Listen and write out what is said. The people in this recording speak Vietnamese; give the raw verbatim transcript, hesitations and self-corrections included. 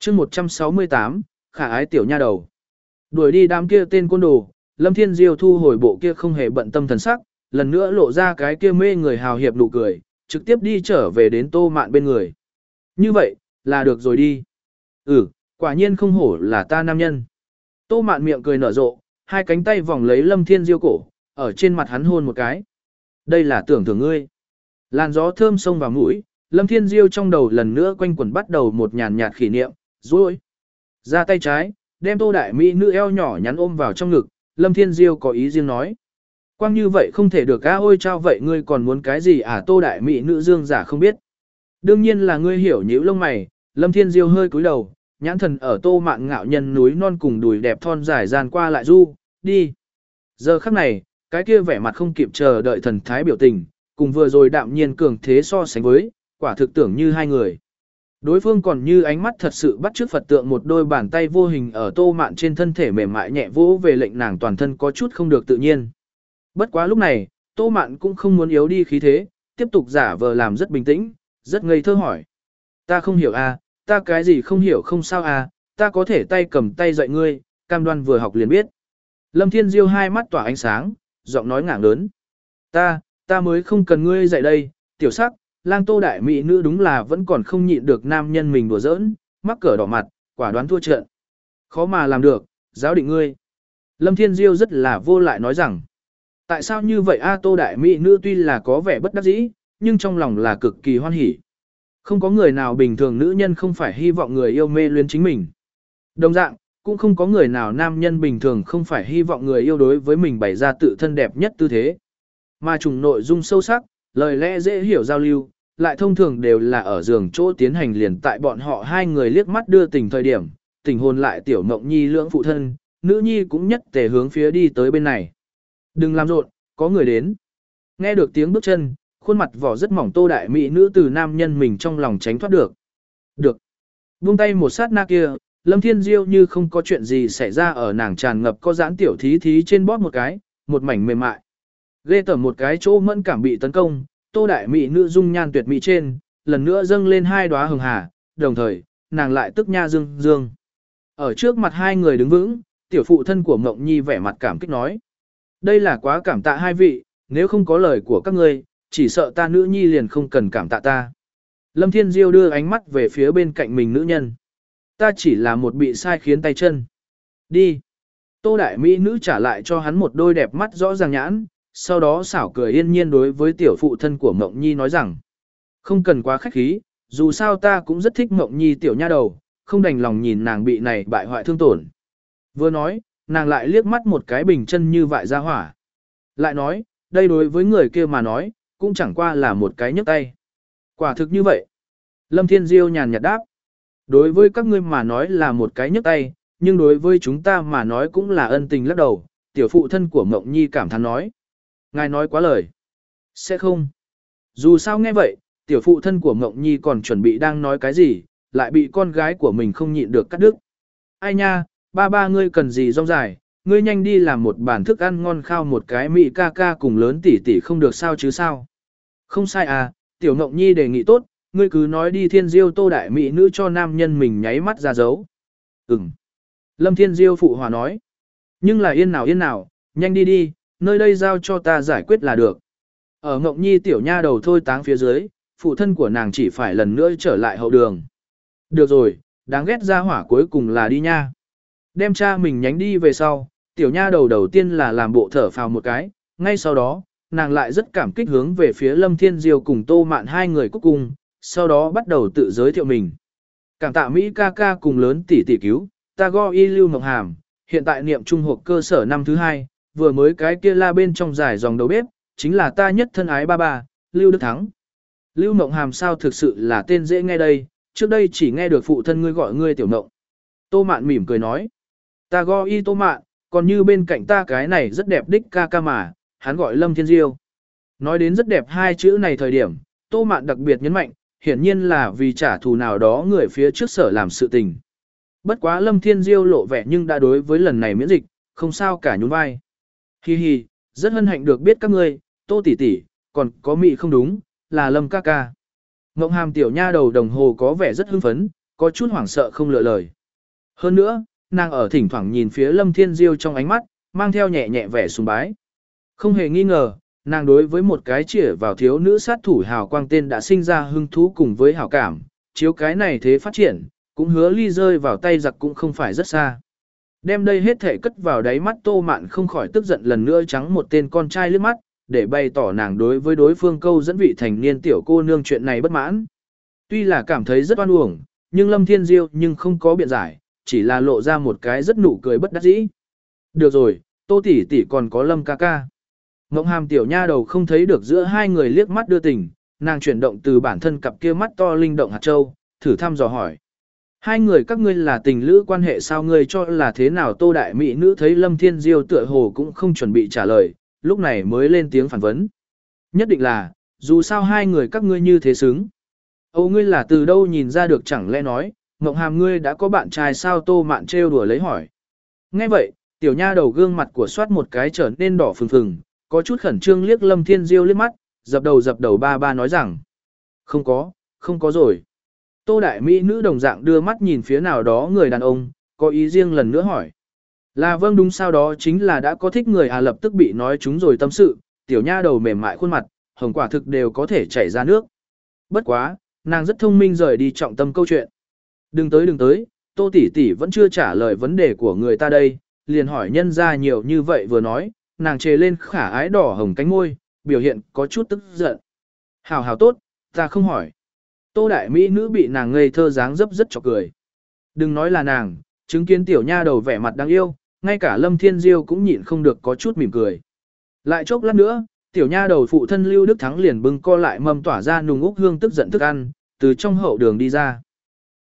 chương một trăm sáu mươi tám, khả ái tiểu nha đầu. Đuổi đi đám kia tên côn đồ, Lâm Thiên Diêu thu hồi bộ kia không hề bận tâm thần sắc, lần nữa lộ ra cái kia mê người hào hiệp nụ cười, trực tiếp đi trở về đến Tô Mạn bên người. Như vậy, là được rồi đi. Ừ, quả nhiên không hổ là ta nam nhân. Tô Mạn miệng cười nở rộ, hai cánh tay vòng lấy Lâm Thiên Diêu cổ, ở trên mặt hắn hôn một cái. Đây là tưởng thưởng ngươi. Làn gió thơm xông vào mũi, Lâm Thiên Diêu trong đầu lần nữa quanh quẩn bắt đầu một nhàn nhạt kỷ niệm, rồi. Ra tay trái, đem Tô Đại Mỹ nữ eo nhỏ nhắn ôm vào trong ngực, Lâm Thiên Diêu có ý riêng nói. Quang như vậy không thể được á, ôi trao vậy ngươi còn muốn cái gì à? Tô Đại Mỹ nữ dương giả không biết. Đương nhiên là ngươi hiểu nhíu lông mày, Lâm Thiên Diêu hơi cúi đầu, nhãn thần ở Tô Mạn ngạo nhân núi non cùng đùi đẹp thon dài gian qua lại du, đi. Giờ khắc này, cái kia vẻ mặt không kịp chờ đợi thần thái biểu tình, cùng vừa rồi đạm nhiên cường thế so sánh với, quả thực tưởng như hai người. Đối phương còn như ánh mắt thật sự bắt chước Phật tượng, một đôi bàn tay vô hình ở Tô Mạn trên thân thể mềm mại nhẹ vỗ về, lệnh nàng toàn thân có chút không được tự nhiên. Bất quá lúc này, Tô Mạn cũng không muốn yếu đi khí thế, tiếp tục giả vờ làm rất bình tĩnh, rất ngây thơ hỏi. Ta không hiểu à, ta cái gì không hiểu không sao à, ta có thể tay cầm tay dạy ngươi, cam đoan vừa học liền biết. Lâm Thiên Diêu hai mắt tỏa ánh sáng, giọng nói ngảng lớn. Ta, ta mới không cần ngươi dạy đây, tiểu sắc, lang Tô Đại Mỹ nữ đúng là vẫn còn không nhịn được nam nhân mình đùa giỡn, mắc cỡ đỏ mặt, quả đoán thua trận. Khó mà làm được, giáo định ngươi. Lâm Thiên Diêu rất là vô lại nói rằng. Tại sao như vậy a? Tô Đại Mỹ nữ tuy là có vẻ bất đắc dĩ, nhưng trong lòng là cực kỳ hoan hỉ. Không có người nào bình thường nữ nhân không phải hy vọng người yêu mê luyến chính mình. Đồng dạng, cũng không có người nào nam nhân bình thường không phải hy vọng người yêu đối với mình bày ra tự thân đẹp nhất tư thế. Mà trùng nội dung sâu sắc, lời lẽ dễ hiểu giao lưu, lại thông thường đều là ở giường chỗ tiến hành liền tại bọn họ hai người liếc mắt đưa tình thời điểm, tình hồn lại tiểu mộng nhi lưỡng phụ thân, nữ nhi cũng nhất tề hướng phía đi tới bên này. Đừng làm rộn, có người đến. Nghe được tiếng bước chân, khuôn mặt vỏ rất mỏng Tô Đại Mỹ nữ từ nam nhân mình trong lòng tránh thoát được. Được. Buông tay một sát na kia, Lâm Thiên Diêu như không có chuyện gì xảy ra ở nàng tràn ngập có giãn tiểu thí thí trên bóp một cái, một mảnh mềm mại. Ghê tởm một cái chỗ mẫn cảm bị tấn công, Tô Đại Mỹ nữ dung nhan tuyệt mỹ trên, lần nữa dâng lên hai đóa hồng hà, đồng thời, nàng lại tức nha dương dương. Ở trước mặt hai người đứng vững, tiểu phụ thân của Mộng Nhi vẻ mặt cảm kích nói. Đây là quá cảm tạ hai vị, nếu không có lời của các ngươi, chỉ sợ ta nữ nhi liền không cần cảm tạ ta. Lâm Thiên Diêu đưa ánh mắt về phía bên cạnh mình nữ nhân. Ta chỉ là một bị sai khiến tay chân. Đi. Tô Đại Mỹ nữ trả lại cho hắn một đôi đẹp mắt rõ ràng nhãn, sau đó xảo cười yên nhiên đối với tiểu phụ thân của Mộng Nhi nói rằng. Không cần quá khách khí, dù sao ta cũng rất thích Mộng Nhi tiểu nha đầu, không đành lòng nhìn nàng bị này bại hoại thương tổn. Vừa nói, nàng lại liếc mắt một cái bình chân như vại ra hỏa. Lại nói, đây đối với người kia mà nói, cũng chẳng qua là một cái nhấc tay. Quả thực như vậy. Lâm Thiên Diêu nhàn nhạt đáp. Đối với các ngươi mà nói là một cái nhấc tay, nhưng đối với chúng ta mà nói cũng là ân tình lắc đầu. Tiểu phụ thân của Mộng Nhi cảm thán nói. Ngài nói quá lời. Sẽ không. Dù sao nghe vậy, tiểu phụ thân của Mộng Nhi còn chuẩn bị đang nói cái gì, lại bị con gái của mình không nhịn được cắt đứt. Ai nha, ba ba ngươi cần gì rong dài, ngươi nhanh đi làm một bản thức ăn ngon khao một cái mị ca ca cùng lớn tỷ tỷ không được sao chứ sao. Không sai à, tiểu Ngộng Nhi đề nghị tốt, ngươi cứ nói đi. Thiên Diêu Tô Đại Mỹ nữ cho nam nhân mình nháy mắt ra dấu. Ừm. Lâm Thiên Diêu phụ hòa nói. Nhưng là yên nào yên nào, nhanh đi đi, nơi đây giao cho ta giải quyết là được. Ở Ngộng Nhi tiểu nha đầu thôi táng phía dưới, phụ thân của nàng chỉ phải lần nữa trở lại hậu đường. Được rồi, đáng ghét ra hỏa cuối cùng là đi nha. Đem cha mình nhánh đi về sau, tiểu nha đầu đầu tiên là làm bộ thở phào một cái, ngay sau đó, nàng lại rất cảm kích hướng về phía Lâm Thiên Diêu cùng Tô Mạn hai người cuối cùng, sau đó bắt đầu tự giới thiệu mình. Cảm tạ Mỹ ca ca cùng lớn tỷ tỷ cứu, ta go y Lưu Mộng Hàm, hiện tại niệm trung học cơ sở năm thứ hai, vừa mới cái kia la bên trong dài dòng đầu bếp, chính là ta nhất thân ái ba ba, Lưu Đức Thắng. Lưu Mộng Hàm sao thực sự là tên dễ nghe đây, trước đây chỉ nghe được phụ thân ngươi gọi ngươi tiểu Mộng. Tô Mạn mỉm cười nói. Ta go y Tô Mạn, còn như bên cạnh ta cái này rất đẹp đích ca ca mà, hắn gọi Lâm Thiên Diêu. Nói đến rất đẹp hai chữ này thời điểm, Tô Mạn đặc biệt nhấn mạnh, hiển nhiên là vì trả thù nào đó người phía trước sở làm sự tình. Bất quá Lâm Thiên Diêu lộ vẻ nhưng đã đối với lần này miễn dịch, không sao cả nhún vai. Hi hi, rất hân hạnh được biết các ngươi, Tô tỷ tỷ, còn có mị không đúng, là Lâm ca ca. Ngộng Hàm tiểu nha đầu đồng hồ có vẻ rất hưng phấn, có chút hoảng sợ không lựa lời. Hơn nữa, nàng ở thỉnh thoảng nhìn phía Lâm Thiên Diêu trong ánh mắt, mang theo nhẹ nhẹ vẻ sùng bái. Không hề nghi ngờ, nàng đối với một cái chĩa vào thiếu nữ sát thủ hào quang tên đã sinh ra hứng thú cùng với hảo cảm, chiếu cái này thế phát triển, cũng hứa ly rơi vào tay giặc cũng không phải rất xa. Đem đây hết thể cất vào đáy mắt Tô Mạn không khỏi tức giận lần nữa trắng một tên con trai liếc mắt, để bày tỏ nàng đối với đối phương câu dẫn vị thành niên tiểu cô nương chuyện này bất mãn. Tuy là cảm thấy rất oan uổng, nhưng Lâm Thiên Diêu nhưng không có biện giải, chỉ là lộ ra một cái rất nụ cười bất đắc dĩ. Được rồi, Tô tỷ tỷ còn có Lâm ca ca. Ngộng Hàm tiểu nha đầu không thấy được giữa hai người liếc mắt đưa tình, nàng chuyển động từ bản thân cặp kia mắt to linh động hạt châu, thử thăm dò hỏi. Hai người các ngươi là tình lữ quan hệ sao, ngươi cho là thế nào? Tô đại mỹ nữ thấy Lâm Thiên Diêu tựa hồ cũng không chuẩn bị trả lời, lúc này mới lên tiếng phản vấn. Nhất định là, dù sao hai người các ngươi như thế xứng. Âu ngươi là từ đâu nhìn ra được, chẳng lẽ nói, Ngộng Hàm ngươi đã có bạn trai sao? Tô Mạn trêu đùa lấy hỏi. Nghe vậy, tiểu nha đầu gương mặt của soát một cái trở nên đỏ phừng phừng, có chút khẩn trương liếc Lâm Thiên Diêu liếc mắt, dập đầu dập đầu ba ba nói rằng. Không có, không có rồi. Tô đại mỹ nữ đồng dạng đưa mắt nhìn phía nào đó người đàn ông, có ý riêng lần nữa hỏi. Là vâng đúng, sao đó chính là đã có thích người à, lập tức bị nói chúng rồi tâm sự, tiểu nha đầu mềm mại khuôn mặt, hồng quả thực đều có thể chảy ra nước. Bất quá, nàng rất thông minh rời đi trọng tâm câu chuyện. Đừng tới đừng tới, Tô tỷ tỷ vẫn chưa trả lời vấn đề của người ta đây, liền hỏi nhân ra nhiều như vậy vừa nói, nàng chề lên khả ái đỏ hồng cánh môi, biểu hiện có chút tức giận. Hảo hảo tốt, ta không hỏi. Tô đại mỹ nữ bị nàng ngây thơ dáng dấp rất chọc cười. Đừng nói là nàng, chứng kiến tiểu nha đầu vẻ mặt đáng yêu, ngay cả Lâm Thiên Diêu cũng nhịn không được có chút mỉm cười. Lại chốc lát nữa, tiểu nha đầu phụ thân Lưu Đức Thắng liền bưng co lại mâm tỏa ra nùng úc hương tức giận thức ăn, từ trong hậu đường đi ra.